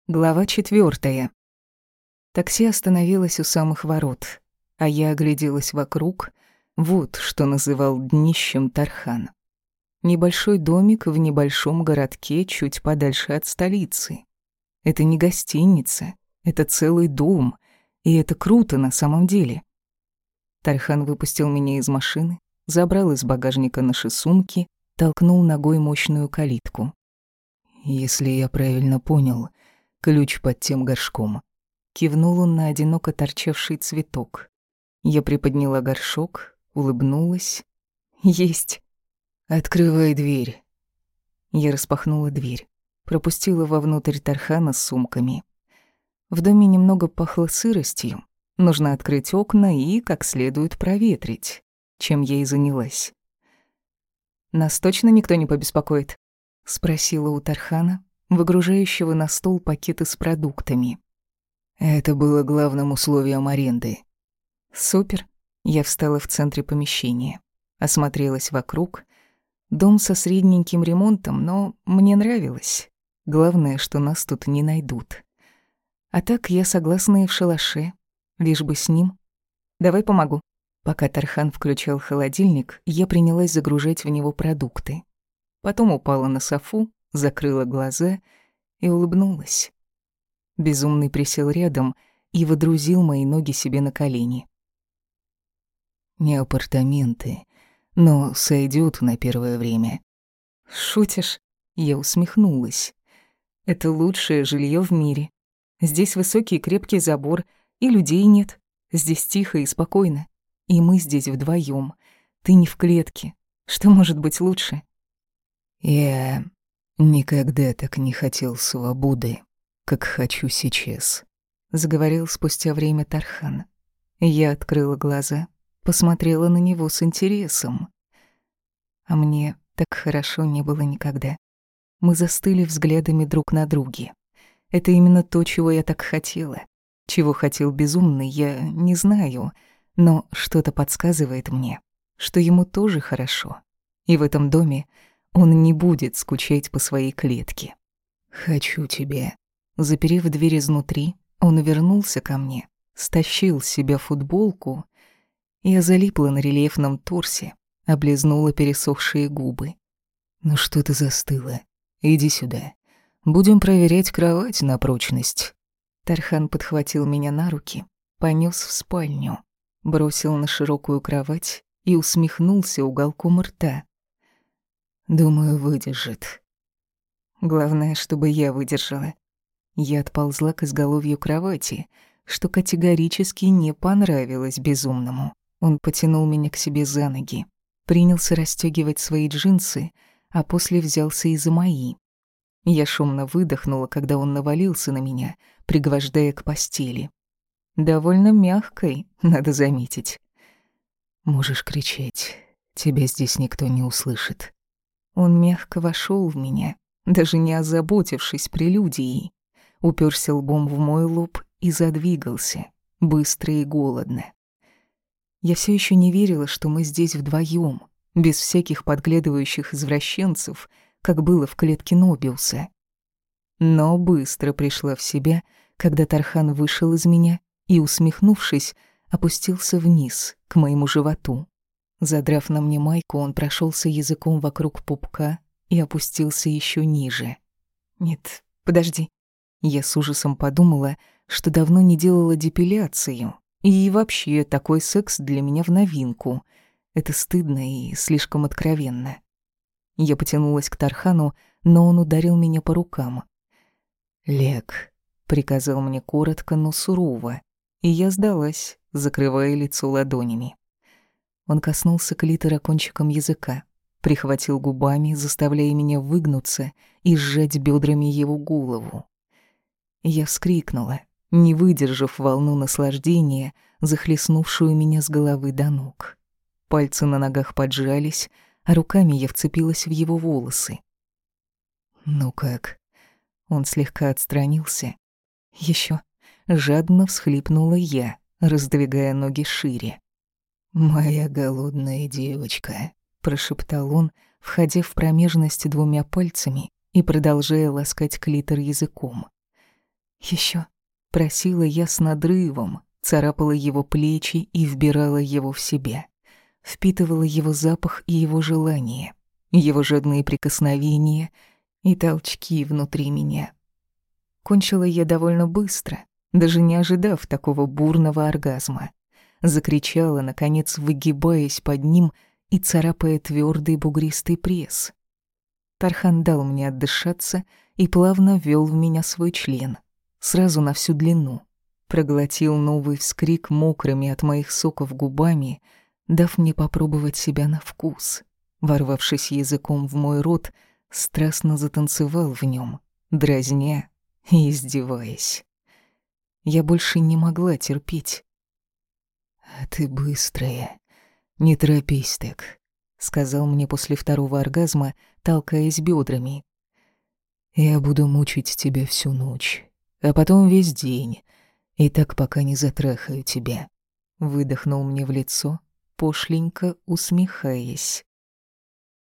Глава 4. Такси остановилось у самых ворот, а я огляделась вокруг. Вот что называл днищем Тархан. Небольшой домик в небольшом городке чуть подальше от столицы. Это не гостиница, это целый дом, и это круто на самом деле. Тархан выпустил меня из машины, забрал из багажника наши сумки, толкнул ногой мощную калитку. «Если я правильно понял, ключ под тем горшком». Кивнул он на одиноко торчавший цветок. Я приподняла горшок, улыбнулась. «Есть». «Открывай дверь». Я распахнула дверь, пропустила вовнутрь Тархана с сумками. В доме немного пахло сыростью. Нужно открыть окна и как следует проветрить, чем я и занялась. «Нас точно никто не побеспокоит?» — спросила у Тархана, выгружающего на стол пакеты с продуктами. Это было главным условием аренды. Супер. Я встала в центре помещения, осмотрелась вокруг. Дом со средненьким ремонтом, но мне нравилось. Главное, что нас тут не найдут. А так я согласна и в шалаше, лишь бы с ним. Давай помогу. Пока Тархан включал холодильник, я принялась загружать в него продукты. Потом упала на софу, закрыла глаза и улыбнулась. Безумный присел рядом и водрузил мои ноги себе на колени. «Не апартаменты, но сойдёт на первое время». «Шутишь?» — я усмехнулась. «Это лучшее жилье в мире. Здесь высокий и крепкий забор, и людей нет. Здесь тихо и спокойно. И мы здесь вдвоем. Ты не в клетке. Что может быть лучше?» «Я никогда так не хотел свободы, как хочу сейчас», — заговорил спустя время Тархан. Я открыла глаза, посмотрела на него с интересом. А мне так хорошо не было никогда. Мы застыли взглядами друг на друге. Это именно то, чего я так хотела. Чего хотел безумный, я не знаю, но что-то подсказывает мне, что ему тоже хорошо. И в этом доме он не будет скучать по своей клетке. «Хочу тебя». Заперев дверь изнутри, он вернулся ко мне, стащил с себя футболку. Я залипла на рельефном торсе, облизнула пересохшие губы. «Ну что ты застыла? Иди сюда. Будем проверять кровать на прочность». Тархан подхватил меня на руки, понёс в спальню, бросил на широкую кровать и усмехнулся уголком рта. «Думаю, выдержит». Главное, чтобы я выдержала. Я отползла к изголовью кровати, что категорически не понравилось безумному. Он потянул меня к себе за ноги, принялся расстёгивать свои джинсы, а после взялся и за мои. Я шумно выдохнула, когда он навалился на меня, пригвождая к постели. Довольно мягкой, надо заметить. «Можешь кричать, тебя здесь никто не услышит». Он мягко вошёл в меня, даже не озаботившись прелюдией. Упёрся лбом в мой лоб и задвигался, быстро и голодно. Я всё ещё не верила, что мы здесь вдвоём, без всяких подглядывающих извращенцев, как было в клетке Нобиуса. Но быстро пришла в себя, когда Тархан вышел из меня и, усмехнувшись, опустился вниз, к моему животу. Задрав на мне майку, он прошёлся языком вокруг пупка и опустился ещё ниже. «Нет, подожди». Я с ужасом подумала, что давно не делала депиляцию, и вообще такой секс для меня в новинку. Это стыдно и слишком откровенно. Я потянулась к Тархану, но он ударил меня по рукам. «Лег», — приказал мне коротко, но сурово, и я сдалась, закрывая лицо ладонями. Он коснулся клитора кончиком языка, прихватил губами, заставляя меня выгнуться и сжать бедрами его голову. Я вскрикнула, не выдержав волну наслаждения, захлестнувшую меня с головы до ног. Пальцы на ногах поджались, а руками я вцепилась в его волосы. «Ну как?» Он слегка отстранился. «Ещё». Жадно всхлипнула я, раздвигая ноги шире. «Моя голодная девочка», — прошептал он, входя в промежность двумя пальцами и продолжая ласкать клитор языком. Еще, просила я с надрывом, царапала его плечи и вбирала его в себя. Впитывала его запах и его желание, его жадные прикосновения и толчки внутри меня. Кончила я довольно быстро, даже не ожидав такого бурного оргазма. Закричала, наконец, выгибаясь под ним и царапая твердый бугристый пресс. Тархан дал мне отдышаться и плавно ввел в меня свой член, сразу на всю длину. Проглотил новый вскрик мокрыми от моих соков губами, дав мне попробовать себя на вкус. Ворвавшись языком в мой рот, страстно затанцевал в нем, дразня и издеваясь. Я больше не могла терпеть. «А ты быстрая, не торопись так», — сказал мне после второго оргазма, толкаясь бедрами. «Я буду мучить тебя всю ночь, а потом весь день, и так пока не затрахаю тебя». Выдохнул мне в лицо, пошленько усмехаясь.